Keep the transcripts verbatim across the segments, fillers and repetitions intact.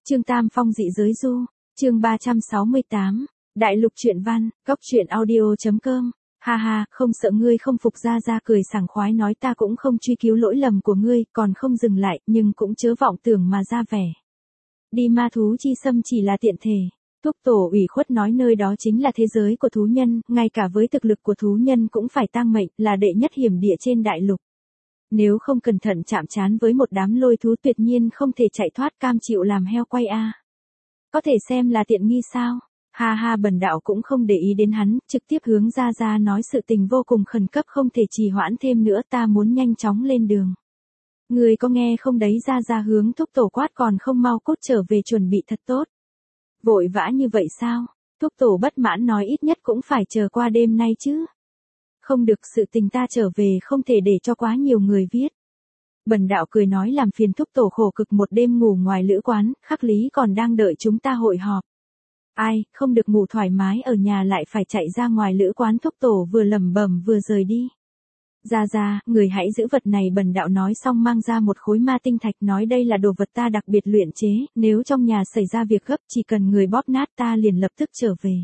Trương Tam Phong dị giới du, chương ba trăm sáu mươi tám, Đại lục truyện văn, góc truyện audio.com, ha ha, không sợ ngươi không phục. Ra Ra cười sảng khoái nói ta cũng không truy cứu lỗi lầm của ngươi, còn không dừng lại, nhưng cũng chớ vọng tưởng mà ra vẻ. Đi ma thú chi xâm chỉ là tiện thể. Thúc Tổ ủy khuất nói nơi đó chính là thế giới của thú nhân, ngay cả với thực lực của thú nhân cũng phải tang mệnh, là đệ nhất hiểm địa trên đại lục. Nếu không cẩn thận chạm trán với một đám lôi thú tuyệt nhiên không thể chạy thoát, cam chịu làm heo quay a. Có thể xem là tiện nghi sao? Ha ha, Bần đạo cũng không để ý đến hắn, trực tiếp hướng Ra Ra nói sự tình vô cùng khẩn cấp, không thể trì hoãn thêm nữa, ta muốn nhanh chóng lên đường. Người có nghe không đấy? Ra Ra hướng Thúc Tổ quát, còn không mau cút trở về chuẩn bị thật tốt. Vội vã như vậy sao? Thúc Tổ bất mãn nói ít nhất cũng phải chờ qua đêm nay chứ. Không được, sự tình ta trở về không thể để cho quá nhiều người viết. Bần đạo cười nói làm phiền Thúc Tổ khổ cực một đêm ngủ ngoài lữ quán, Khắc Lý còn đang đợi chúng ta hội họp. Ai, không được ngủ thoải mái ở nhà lại phải chạy ra ngoài lữ quán. Thúc Tổ vừa lẩm bẩm vừa rời đi. Ra Ra, người hãy giữ vật này. Bần đạo nói xong mang ra một khối ma tinh thạch, nói đây là đồ vật ta đặc biệt luyện chế, nếu trong nhà xảy ra việc gấp chỉ cần người bóp nát ta liền lập tức trở về.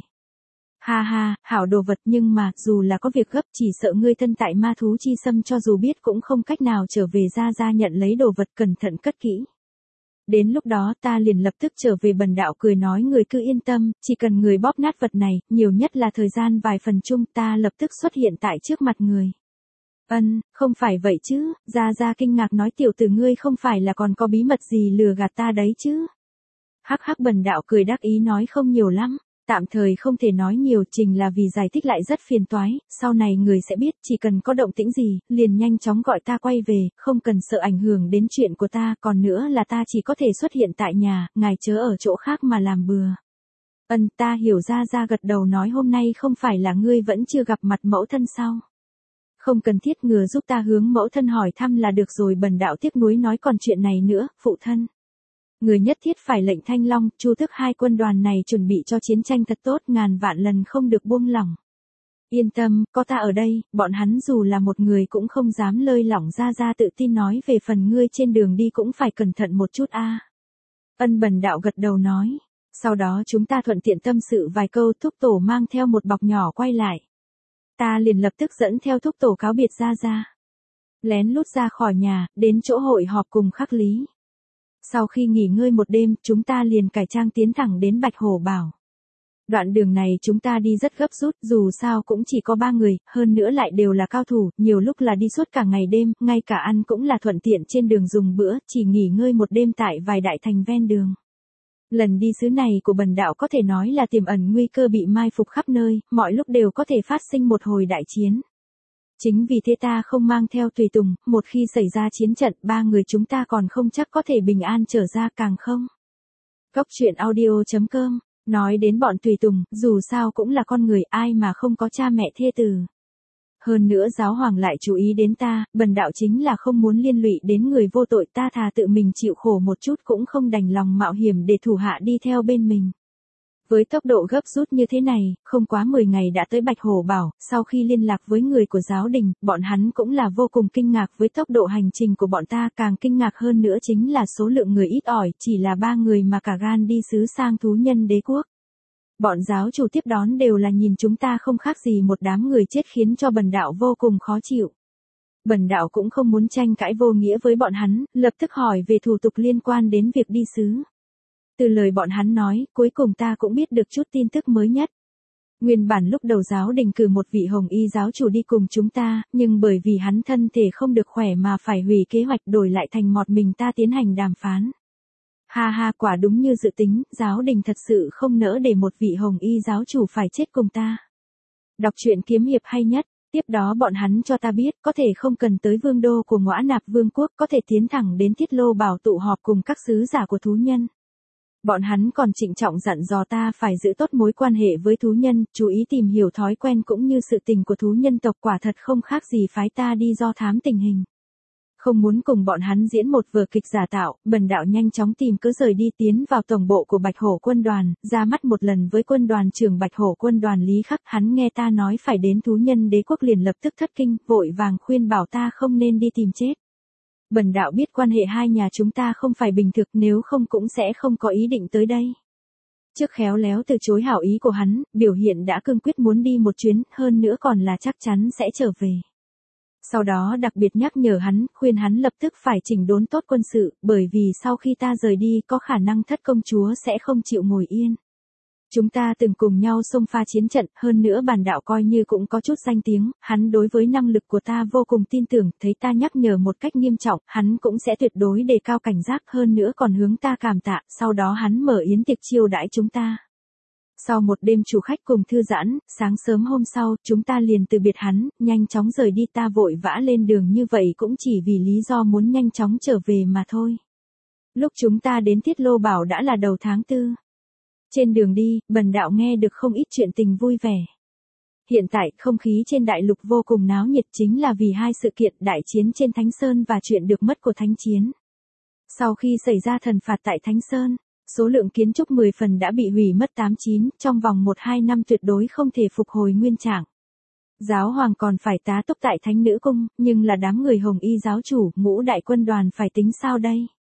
Ha ha, hảo đồ vật, nhưng mà, dù là có việc gấp chỉ sợ ngươi thân tại ma thú chi xâm cho dù biết cũng không cách nào trở về. Ra Ra nhận lấy đồ vật cẩn thận cất kỹ. Đến lúc đó ta liền lập tức trở về. Bần đạo cười nói người cứ yên tâm, chỉ cần người bóp nát vật này, nhiều nhất là thời gian vài phần chung, ta lập tức xuất hiện tại trước mặt người. Ân, không phải vậy chứ? Ra Ra kinh ngạc nói tiểu tử ngươi không phải là còn có bí mật gì lừa gạt ta đấy chứ? Hắc hắc, Bần đạo cười đắc ý nói không nhiều lắm. Tạm thời không thể nói nhiều, trình là vì giải thích lại rất phiền toái, sau này người sẽ biết, chỉ cần có động tĩnh gì, liền nhanh chóng gọi ta quay về, không cần sợ ảnh hưởng đến chuyện của ta, còn nữa là ta chỉ có thể xuất hiện tại nhà, ngài chớ ở chỗ khác mà làm bừa. Ân, ta hiểu. Ra Ra gật đầu nói hôm nay không phải là ngươi vẫn chưa gặp mặt mẫu thân sao? Không cần thiết, ngừa giúp ta hướng mẫu thân hỏi thăm là được rồi. Bần đạo tiếc nuối nói còn chuyện này nữa, phụ thân. Người nhất thiết phải lệnh Thanh Long, Chu Tước hai quân đoàn này chuẩn bị cho chiến tranh thật tốt, ngàn vạn lần không được buông lỏng. Yên tâm, có ta ở đây, bọn hắn dù là một người cũng không dám lơi lỏng. Ra Ra tự tin nói về phần ngươi trên đường đi cũng phải cẩn thận một chút a. Ân, Bần đạo gật đầu nói. Sau đó chúng ta thuận tiện tâm sự vài câu. Thúc Tổ mang theo một bọc nhỏ quay lại. Ta liền lập tức dẫn theo Thúc Tổ cáo biệt Ra Ra. Lén lút ra khỏi nhà, đến chỗ hội họp cùng Khắc Lý. Sau khi nghỉ ngơi một đêm, chúng ta liền cải trang tiến thẳng đến Bạch Hổ Bảo. Đoạn đường này chúng ta đi rất gấp rút, dù sao cũng chỉ có ba người, hơn nữa lại đều là cao thủ, nhiều lúc là đi suốt cả ngày đêm, ngay cả ăn cũng là thuận tiện trên đường dùng bữa, chỉ nghỉ ngơi một đêm tại vài đại thành ven đường. Lần đi xứ này của bần đạo có thể nói là tiềm ẩn nguy cơ bị mai phục khắp nơi, mọi lúc đều có thể phát sinh một hồi đại chiến. Chính vì thế ta không mang theo tùy tùng, một khi xảy ra chiến trận, ba người chúng ta còn không chắc có thể bình an trở ra, càng không. Góc truyện audio.com, nói đến bọn tùy tùng, dù sao cũng là con người, ai mà không có cha mẹ thê tử. Hơn nữa giáo hoàng lại chú ý đến ta, bần đạo chính là không muốn liên lụy đến người vô tội, ta thà tự mình chịu khổ một chút cũng không đành lòng mạo hiểm để thủ hạ đi theo bên mình. Với tốc độ gấp rút như thế này, không quá mười ngày đã tới Bạch Hổ Bảo. Sau khi liên lạc với người của giáo đình, bọn hắn cũng là vô cùng kinh ngạc với tốc độ hành trình của bọn ta, càng kinh ngạc hơn nữa chính là số lượng người ít ỏi, chỉ là ba người mà cả gan đi xứ sang thú nhân đế quốc. Bọn giáo chủ tiếp đón đều là nhìn chúng ta không khác gì một đám người chết, khiến cho bần đạo vô cùng khó chịu. Bần đạo cũng không muốn tranh cãi vô nghĩa với bọn hắn, lập tức hỏi về thủ tục liên quan đến việc đi xứ. Từ lời bọn hắn nói, cuối cùng ta cũng biết được chút tin tức mới nhất. Nguyên bản lúc đầu giáo đình cử một vị hồng y giáo chủ đi cùng chúng ta, nhưng bởi vì hắn thân thể không được khỏe mà phải hủy kế hoạch, đổi lại thành một mình ta tiến hành đàm phán. Ha ha, quả đúng như dự tính, giáo đình thật sự không nỡ để một vị hồng y giáo chủ phải chết cùng ta. Đọc truyện kiếm hiệp hay nhất. Tiếp đó bọn hắn cho ta biết, có thể không cần tới vương đô của Ngõa Nạp Vương quốc, có thể tiến thẳng đến Tiết Lô Bảo tụ họp cùng các sứ giả của thú nhân. Bọn hắn còn trịnh trọng dặn dò ta phải giữ tốt mối quan hệ với thú nhân, chú ý tìm hiểu thói quen cũng như sự tình của thú nhân tộc, quả thật không khác gì phái ta đi do thám tình hình. Không muốn cùng bọn hắn diễn một vở kịch giả tạo, bần đạo nhanh chóng tìm cớ rời đi, tiến vào tổng bộ của Bạch Hổ quân đoàn, ra mắt một lần với quân đoàn trưởng Bạch Hổ quân đoàn Lý Khắc. Hắn nghe ta nói phải đến thú nhân đế quốc liền lập tức thất kinh, vội vàng khuyên bảo ta không nên đi tìm chết. Bần đạo biết quan hệ hai nhà chúng ta không phải bình thực, nếu không cũng sẽ không có ý định tới đây. Trước khéo léo từ chối hảo ý của hắn, biểu hiện đã cương quyết muốn đi một chuyến, hơn nữa còn là chắc chắn sẽ trở về. Sau đó đặc biệt nhắc nhở hắn, khuyên hắn lập tức phải chỉnh đốn tốt quân sự, bởi vì sau khi ta rời đi có khả năng thất công chúa sẽ không chịu ngồi yên. Chúng ta từng cùng nhau xông pha chiến trận, hơn nữa bản đạo coi như cũng có chút danh tiếng, hắn đối với năng lực của ta vô cùng tin tưởng, thấy ta nhắc nhở một cách nghiêm trọng, hắn cũng sẽ tuyệt đối đề cao cảnh giác, hơn nữa còn hướng ta cảm tạ, sau đó hắn mở yến tiệc chiêu đãi chúng ta. Sau một đêm chủ khách cùng thư giãn, sáng sớm hôm sau, chúng ta liền từ biệt hắn, nhanh chóng rời đi, ta vội vã lên đường như vậy cũng chỉ vì lý do muốn nhanh chóng trở về mà thôi. Lúc chúng ta đến Tiết Lô Bảo đã là đầu tháng tư. Trên đường đi, bần đạo nghe được không ít chuyện tình vui vẻ. Hiện tại, không khí trên đại lục vô cùng náo nhiệt chính là vì hai sự kiện đại chiến trên Thánh Sơn và chuyện được mất của Thánh Chiến. Sau khi xảy ra thần phạt tại Thánh Sơn, số lượng kiến trúc mười phần đã bị hủy mất tám chín, trong vòng một hai năm tuyệt đối không thể phục hồi nguyên trạng. Giáo hoàng còn phải tá túc tại Thánh Nữ Cung, nhưng là đám người Hồng Y giáo chủ, ngũ đại quân đoàn phải tính sao đây?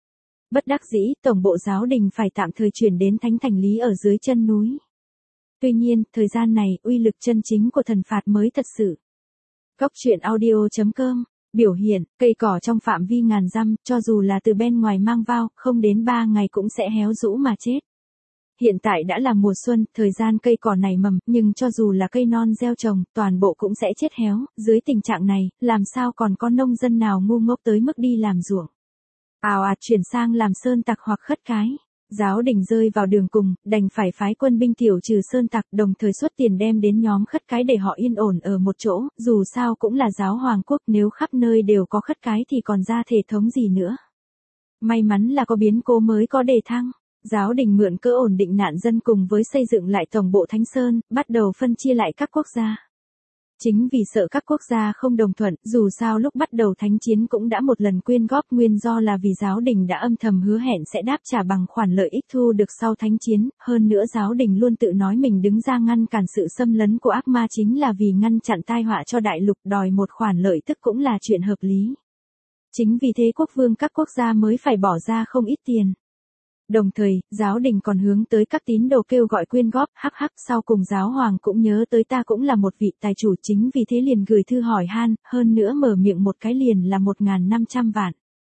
Bất đắc dĩ, tổng bộ giáo đình phải tạm thời chuyển đến Thánh Thành Lý ở dưới chân núi. Tuy nhiên, thời gian này, uy lực chân chính của thần phạt mới thật sự. Góc truyện audio chấm com biểu hiện, cây cỏ trong phạm vi ngàn dặm, cho dù là từ bên ngoài mang vào, không đến ba ngày cũng sẽ héo rũ mà chết. Hiện tại đã là mùa xuân, thời gian cây cỏ này mầm, nhưng cho dù là cây non gieo trồng, toàn bộ cũng sẽ chết héo, dưới tình trạng này, làm sao còn có nông dân nào ngu ngốc tới mức đi làm ruộng. Ào ạt chuyển sang làm sơn tặc hoặc khất cái. Giáo đình rơi vào đường cùng, đành phải phái quân binh tiểu trừ sơn tặc, đồng thời xuất tiền đem đến nhóm khất cái để họ yên ổn ở một chỗ, dù sao cũng là giáo hoàng quốc, nếu khắp nơi đều có khất cái thì còn ra thể thống gì nữa. May mắn là có biến cố mới có đề thăng. Giáo đình mượn cớ ổn định nạn dân cùng với xây dựng lại tổng bộ Thánh Sơn, bắt đầu phân chia lại các quốc gia. Chính vì sợ các quốc gia không đồng thuận, dù sao lúc bắt đầu Thánh Chiến cũng đã một lần quyên góp, nguyên do là vì giáo đình đã âm thầm hứa hẹn sẽ đáp trả bằng khoản lợi ích thu được sau Thánh Chiến, hơn nữa giáo đình luôn tự nói mình đứng ra ngăn cản sự xâm lấn của ác ma chính là vì ngăn chặn tai họa cho đại lục, đòi một khoản lợi tức cũng là chuyện hợp lý. Chính vì thế quốc vương các quốc gia mới phải bỏ ra không ít tiền. Đồng thời, giáo đình còn hướng tới các tín đồ kêu gọi quyên góp, hắc hắc, sau cùng giáo hoàng cũng nhớ tới ta cũng là một vị tài chủ, chính vì thế liền gửi thư hỏi han, hơn nữa mở miệng một cái liền là một nghìn năm trăm vạn.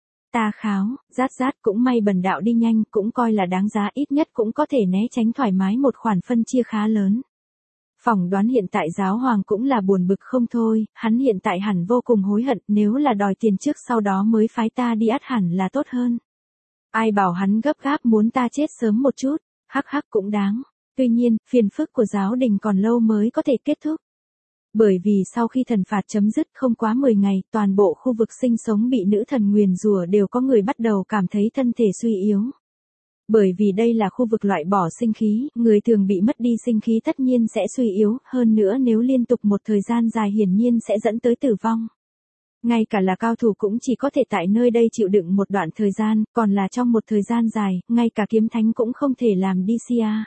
Ta kháo, rát rát, cũng may bần đạo đi nhanh, cũng coi là đáng giá, ít nhất cũng có thể né tránh thoải mái một khoản phân chia khá lớn. Phỏng đoán hiện tại giáo hoàng cũng là buồn bực không thôi, hắn hiện tại hẳn vô cùng hối hận, nếu là đòi tiền trước sau đó mới phái ta đi ắt hẳn là tốt hơn. Ai bảo hắn gấp gáp muốn ta chết sớm một chút, hắc hắc cũng đáng. Tuy nhiên, phiền phức của giáo đình còn lâu mới có thể kết thúc. Bởi vì sau khi thần phạt chấm dứt không quá mười ngày, toàn bộ khu vực sinh sống bị nữ thần nguyền rủa đều có người bắt đầu cảm thấy thân thể suy yếu. Bởi vì đây là khu vực loại bỏ sinh khí, người thường bị mất đi sinh khí tất nhiên sẽ suy yếu, hơn nữa nếu liên tục một thời gian dài hiển nhiên sẽ dẫn tới tử vong. Ngay cả là cao thủ cũng chỉ có thể tại nơi đây chịu đựng một đoạn thời gian, còn là trong một thời gian dài, ngay cả kiếm thánh cũng không thể làm đi xê a.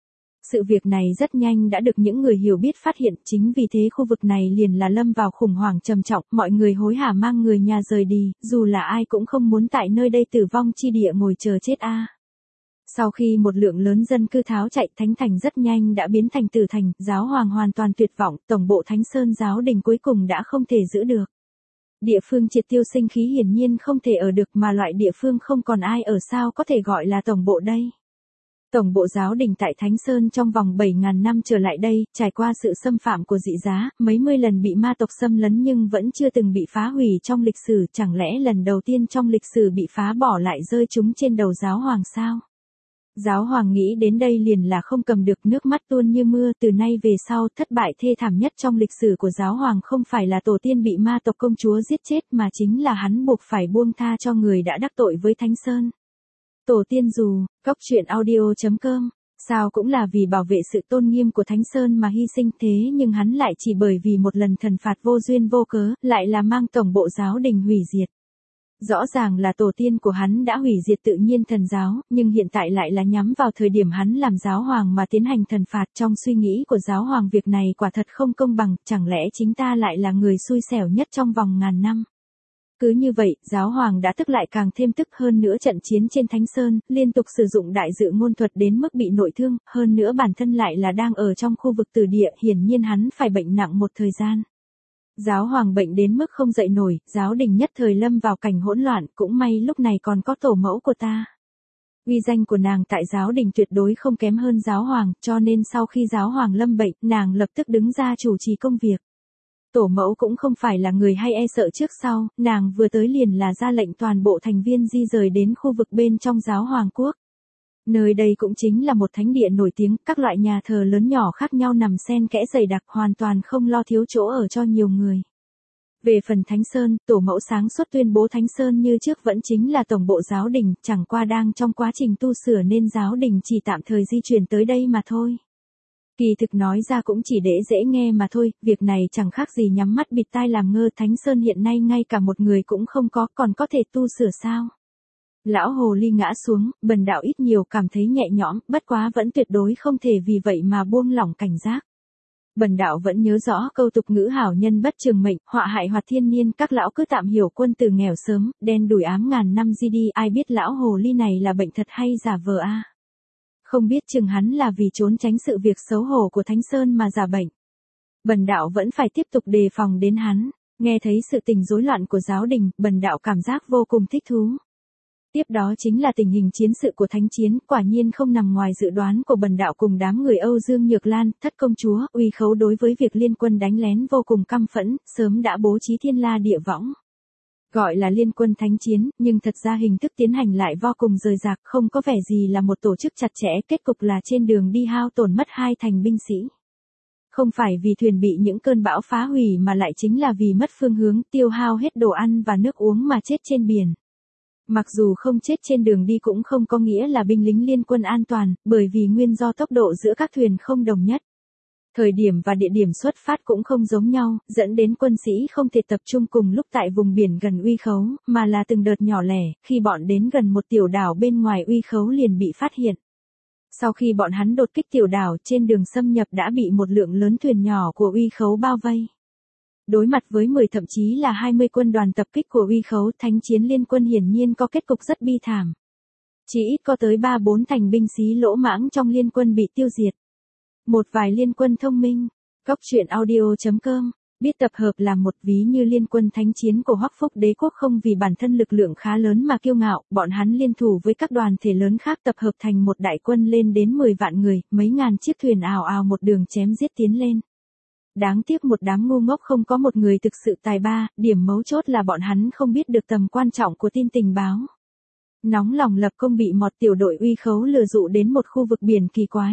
Sự việc này rất nhanh đã được những người hiểu biết phát hiện, chính vì thế khu vực này liền là lâm vào khủng hoảng trầm trọng, mọi người hối hả mang người nhà rời đi, dù là ai cũng không muốn tại nơi đây tử vong chi địa ngồi chờ chết a. Sau khi một lượng lớn dân cư tháo chạy, Thánh Thành rất nhanh đã biến thành tử thành, giáo hoàng hoàn toàn tuyệt vọng, tổng bộ Thánh Sơn giáo đình cuối cùng đã không thể giữ được. Địa phương triệt tiêu sinh khí hiển nhiên không thể ở được, mà loại địa phương không còn ai ở sao có thể gọi là tổng bộ đây. Tổng bộ giáo đình tại Thánh Sơn trong vòng bảy nghìn năm trở lại đây, trải qua sự xâm phạm của dị giá, mấy mươi lần bị ma tộc xâm lấn nhưng vẫn chưa từng bị phá hủy trong lịch sử, chẳng lẽ lần đầu tiên trong lịch sử bị phá bỏ lại rơi chúng trên đầu giáo hoàng sao? Giáo hoàng nghĩ đến đây liền là không cầm được, nước mắt tuôn như mưa, từ nay về sau, thất bại thê thảm nhất trong lịch sử của giáo hoàng không phải là tổ tiên bị ma tộc công chúa giết chết mà chính là hắn buộc phải buông tha cho người đã đắc tội với Thánh Sơn. Tổ tiên dù, góc truyện audio chấm com, sao cũng là vì bảo vệ sự tôn nghiêm của Thánh Sơn mà hy sinh, thế nhưng hắn lại chỉ bởi vì một lần thần phạt vô duyên vô cớ, lại là mang tổng bộ giáo đình hủy diệt. Rõ ràng là tổ tiên của hắn đã hủy diệt tự nhiên thần giáo, nhưng hiện tại lại là nhắm vào thời điểm hắn làm giáo hoàng mà tiến hành thần phạt. Trong suy nghĩ của giáo hoàng việc này quả thật không công bằng, chẳng lẽ chính ta lại là người xui xẻo nhất trong vòng ngàn năm. Cứ như vậy, giáo hoàng đã tức lại càng thêm tức hơn nữa trận chiến trên Thánh Sơn, liên tục sử dụng đại dự ngôn thuật đến mức bị nội thương, hơn nữa bản thân lại là đang ở trong khu vực tử địa, hiển nhiên hắn phải bệnh nặng một thời gian. Giáo hoàng bệnh đến mức không dậy nổi, giáo đình nhất thời lâm vào cảnh hỗn loạn, cũng may lúc này còn có tổ mẫu của ta. Uy danh của nàng tại giáo đình tuyệt đối không kém hơn giáo hoàng, cho nên sau khi giáo hoàng lâm bệnh, nàng lập tức đứng ra chủ trì công việc. Tổ mẫu cũng không phải là người hay e sợ trước sau, nàng vừa tới liền là ra lệnh toàn bộ thành viên di rời đến khu vực bên trong giáo hoàng quốc. Nơi đây cũng chính là một thánh địa nổi tiếng, các loại nhà thờ lớn nhỏ khác nhau nằm xen kẽ dày đặc, hoàn toàn không lo thiếu chỗ ở cho nhiều người. Về phần Thánh Sơn, tổ mẫu sáng suốt tuyên bố Thánh Sơn như trước vẫn chính là tổng bộ giáo đình, chẳng qua đang trong quá trình tu sửa nên giáo đình chỉ tạm thời di chuyển tới đây mà thôi. Kỳ thực nói ra cũng chỉ để dễ nghe mà thôi, việc này chẳng khác gì nhắm mắt bịt tai làm ngơ. Thánh Sơn hiện nay ngay cả một người cũng không có, còn có thể tu sửa sao? Lão hồ ly ngã xuống, Bần đạo ít nhiều cảm thấy nhẹ nhõm, bất quá vẫn tuyệt đối không thể vì vậy mà buông lỏng cảnh giác. Bần đạo vẫn nhớ rõ câu tục ngữ hảo nhân bất trường mệnh, họa hại hoạt thiên niên, các lão cứ tạm hiểu quân từ nghèo sớm, đen đủi ám ngàn năm di đi, ai biết lão hồ ly này là bệnh thật hay giả vờ a? Không biết chừng hắn là vì trốn tránh sự việc xấu hổ của Thánh Sơn mà giả bệnh. Bần đạo vẫn phải tiếp tục đề phòng đến hắn. Nghe thấy sự tình rối loạn của giáo đình, bần đạo cảm giác vô cùng thích thú. Tiếp đó chính là tình hình chiến sự của thánh chiến, quả nhiên không nằm ngoài dự đoán của bần đạo cùng đám người Âu Dương Nhược Lan, Thất công chúa, Uy Khấu đối với việc liên quân đánh lén vô cùng căm phẫn, sớm đã bố trí thiên la địa võng. Gọi là liên quân thánh chiến, nhưng thật ra hình thức tiến hành lại vô cùng rời rạc, không có vẻ gì là một tổ chức chặt chẽ, kết cục là trên đường đi hao tổn mất hai thành binh sĩ. Không phải vì thuyền bị những cơn bão phá hủy mà lại chính là vì mất phương hướng, tiêu hao hết đồ ăn và nước uống mà chết trên biển. Mặc dù không chết trên đường đi cũng không có nghĩa là binh lính liên quân an toàn, bởi vì nguyên do tốc độ giữa các thuyền không đồng nhất. Thời điểm và địa điểm xuất phát cũng không giống nhau, dẫn đến quân sĩ không thể tập trung cùng lúc tại vùng biển gần Uy Khấu, mà là từng đợt nhỏ lẻ, khi bọn đến gần một tiểu đảo bên ngoài Uy Khấu liền bị phát hiện. Sau khi bọn hắn đột kích tiểu đảo, trên đường xâm nhập đã bị một lượng lớn thuyền nhỏ của Uy Khấu bao vây. Đối mặt với mười thậm chí là hai mươi quân đoàn tập kích của Uy Khấu, thánh chiến liên quân hiển nhiên có kết cục rất bi thảm. Chỉ ít có tới ba bốn thành binh sĩ lỗ mãng trong liên quân bị tiêu diệt. Một vài liên quân thông minh. Góc truyện audio chấm com. Biết tập hợp là một ví như liên quân thánh chiến của Hoắc Phúc Đế quốc không vì bản thân lực lượng khá lớn mà kiêu ngạo, bọn hắn liên thủ với các đoàn thể lớn khác tập hợp thành một đại quân lên đến mười vạn người, mấy ngàn chiếc thuyền ào ào một đường chém giết tiến lên. Đáng tiếc một đám ngu ngốc không có một người thực sự tài ba, điểm mấu chốt là bọn hắn không biết được tầm quan trọng của tin tình báo. Nóng lòng lập công bị một tiểu đội Uy Khấu lừa dụ đến một khu vực biển kỳ quái.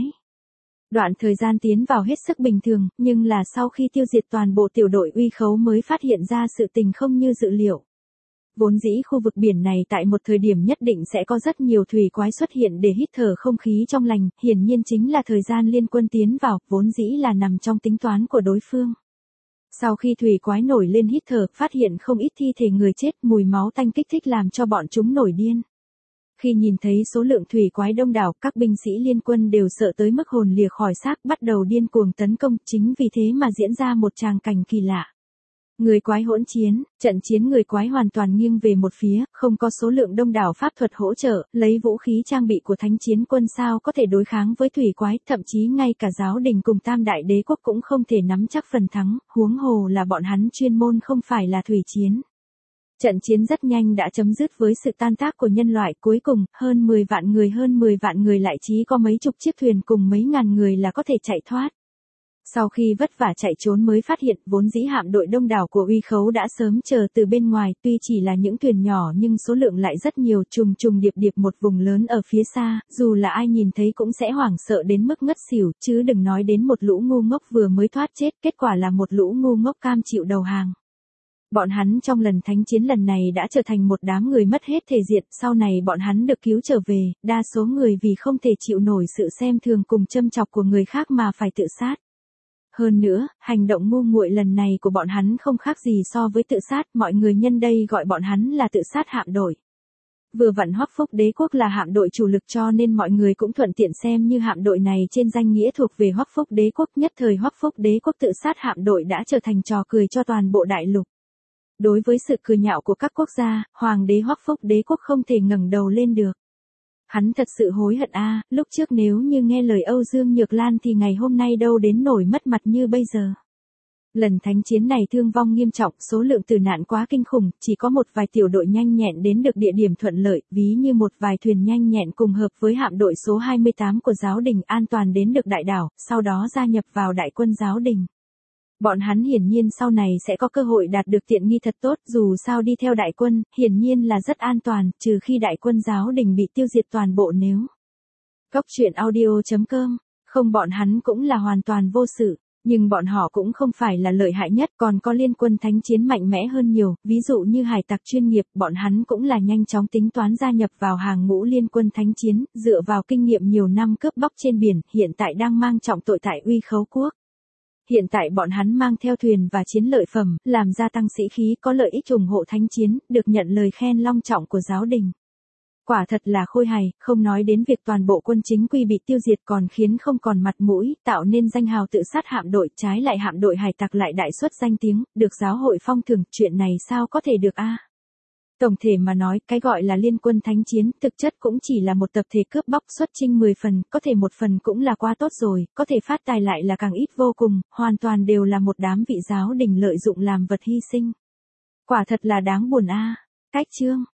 Đoạn thời gian tiến vào hết sức bình thường, nhưng là sau khi tiêu diệt toàn bộ tiểu đội Uy Khấu mới phát hiện ra sự tình không như dự liệu. Vốn dĩ khu vực biển này tại một thời điểm nhất định sẽ có rất nhiều thủy quái xuất hiện để hít thở không khí trong lành, hiển nhiên chính là thời gian liên quân tiến vào, vốn dĩ là nằm trong tính toán của đối phương. Sau khi thủy quái nổi lên hít thở, phát hiện không ít thi thể người chết, mùi máu tanh kích thích làm cho bọn chúng nổi điên. Khi nhìn thấy số lượng thủy quái đông đảo, các binh sĩ liên quân đều sợ tới mức hồn lìa khỏi xác, bắt đầu điên cuồng tấn công, chính vì thế mà diễn ra một tràng cảnh kỳ lạ. Người quái hỗn chiến, trận chiến người quái hoàn toàn nghiêng về một phía, không có số lượng đông đảo pháp thuật hỗ trợ, lấy vũ khí trang bị của thánh chiến quân sao có thể đối kháng với thủy quái, thậm chí ngay cả giáo đình cùng tam đại đế quốc cũng không thể nắm chắc phần thắng, huống hồ là bọn hắn chuyên môn không phải là thủy chiến. Trận chiến rất nhanh đã chấm dứt với sự tan tác của nhân loại, cuối cùng, hơn mười vạn người hơn mười vạn người lại chỉ có mấy chục chiếc thuyền cùng mấy ngàn người là có thể chạy thoát. Sau khi vất vả chạy trốn mới phát hiện, vốn dĩ hạm đội đông đảo của Uy Khấu đã sớm chờ từ bên ngoài, tuy chỉ là những thuyền nhỏ nhưng số lượng lại rất nhiều, trùng trùng điệp điệp một vùng lớn ở phía xa, dù là ai nhìn thấy cũng sẽ hoảng sợ đến mức ngất xỉu, chứ đừng nói đến một lũ ngu ngốc vừa mới thoát chết, kết quả là một lũ ngu ngốc cam chịu đầu hàng. Bọn hắn trong lần thánh chiến lần này đã trở thành một đám người mất hết thể diện, sau này bọn hắn được cứu trở về, đa số người vì không thể chịu nổi sự xem thường cùng châm chọc của người khác mà phải tự sát. Hơn nữa, hành động ngu muội lần này của bọn hắn không khác gì so với tự sát, mọi người nhân đây gọi bọn hắn là tự sát hạm đội. Vừa vặn Hoắc Phúc Đế quốc là hạm đội chủ lực cho nên mọi người cũng thuận tiện xem như hạm đội này trên danh nghĩa thuộc về Hoắc Phúc Đế quốc, nhất thời Hoắc Phúc Đế quốc tự sát hạm đội đã trở thành trò cười cho toàn bộ đại lục. Đối với sự cười nhạo của các quốc gia, hoàng đế Hoắc Phúc đế quốc không thể ngẩng đầu lên được. Hắn thật sự hối hận a, lúc trước nếu như nghe lời Âu Dương Nhược Lan thì ngày hôm nay đâu đến nổi mất mặt như bây giờ. Lần thánh chiến này thương vong nghiêm trọng, số lượng tử nạn quá kinh khủng, chỉ có một vài tiểu đội nhanh nhẹn đến được địa điểm thuận lợi, ví như một vài thuyền nhanh nhẹn cùng hợp với hạm đội số hai mươi tám của giáo đình an toàn đến được đại đảo, sau đó gia nhập vào đại quân giáo đình. Bọn hắn hiển nhiên sau này sẽ có cơ hội đạt được tiện nghi thật tốt, dù sao đi theo đại quân, hiển nhiên là rất an toàn, trừ khi đại quân giáo đình bị tiêu diệt toàn bộ nếu. Góc truyện audio chấm com, không bọn hắn cũng là hoàn toàn vô sự. Nhưng bọn họ cũng không phải là lợi hại nhất, còn có liên quân thánh chiến mạnh mẽ hơn nhiều, ví dụ như hải tặc chuyên nghiệp, bọn hắn cũng là nhanh chóng tính toán gia nhập vào hàng ngũ liên quân thánh chiến, dựa vào kinh nghiệm nhiều năm cướp bóc trên biển, hiện tại đang mang trọng tội tại Uy Khấu Quốc. Hiện tại bọn hắn mang theo thuyền và chiến lợi phẩm, làm gia tăng sĩ khí, có lợi ích ủng hộ thánh chiến, được nhận lời khen long trọng của giáo đình. Quả thật là khôi hài, không nói đến việc toàn bộ quân chính quy bị tiêu diệt còn khiến không còn mặt mũi, tạo nên danh hào tự sát hạm đội, trái lại hạm đội hải tặc lại đại xuất danh tiếng, được giáo hội phong thưởng, chuyện này sao có thể được a? Tổng thể mà nói, cái gọi là liên quân thánh chiến, thực chất cũng chỉ là một tập thể cướp bóc xuất chinh mười phần, có thể một phần cũng là quá tốt rồi, có thể phát tài lại là càng ít vô cùng, hoàn toàn đều là một đám vị giáo đình lợi dụng làm vật hy sinh. Quả thật là đáng buồn a. Cách chương